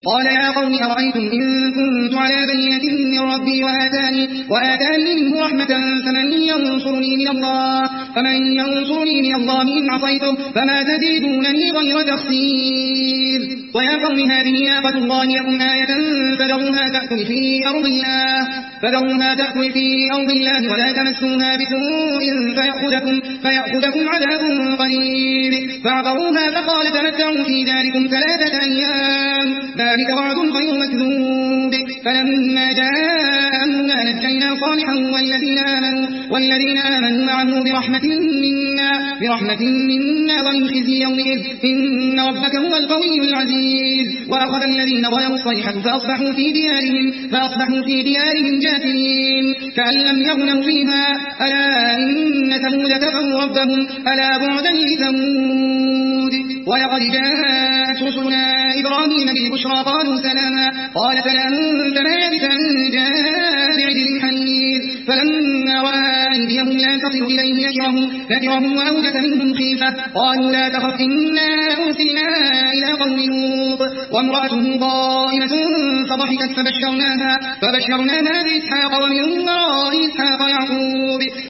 قال يا قوم أرأيتم إن كنت على بينة من ربي وآتاني منه رحمة فمن ينصرني من الله إن عصيته فما تزيدونني غير تخسير ويا قوم هذه ناقة الله لكم آية فذروها تأكل في أرض الله ولا تمسوها بسوء فيأخذكم عذاب قريب فعقروها فقال تمتعوا في داركم 3 أيام ذلك وعد غير مكذوب فلما جاء أمرنا نجينا صالحا والذين آمنوا معه برحمة منا ومن خزي يومئذ إن ربك هو القوي العزيز وأخذ الذين ظلموا الصيحة فأصبحوا في ديارهم جاثمين كأن لم يغنوا فيها ألا إن ثمود كفروا ربهم ألا بعدا لثمود ولقد جاءت رسلنا إبراهيم بالبشرى قالوا سلاما قال سلام فما لبث أن جاء بعجل حنيذ فلما رأى أيديهم لا تصل إليه نكرهم وأوجس منهم خيفة قالوا لا تخف إنا أرسلنا إلى قوم لوط وامرأته ضائمة فضحكت فبشرناها بإسحاق ومن وراء إسحاق يعقوب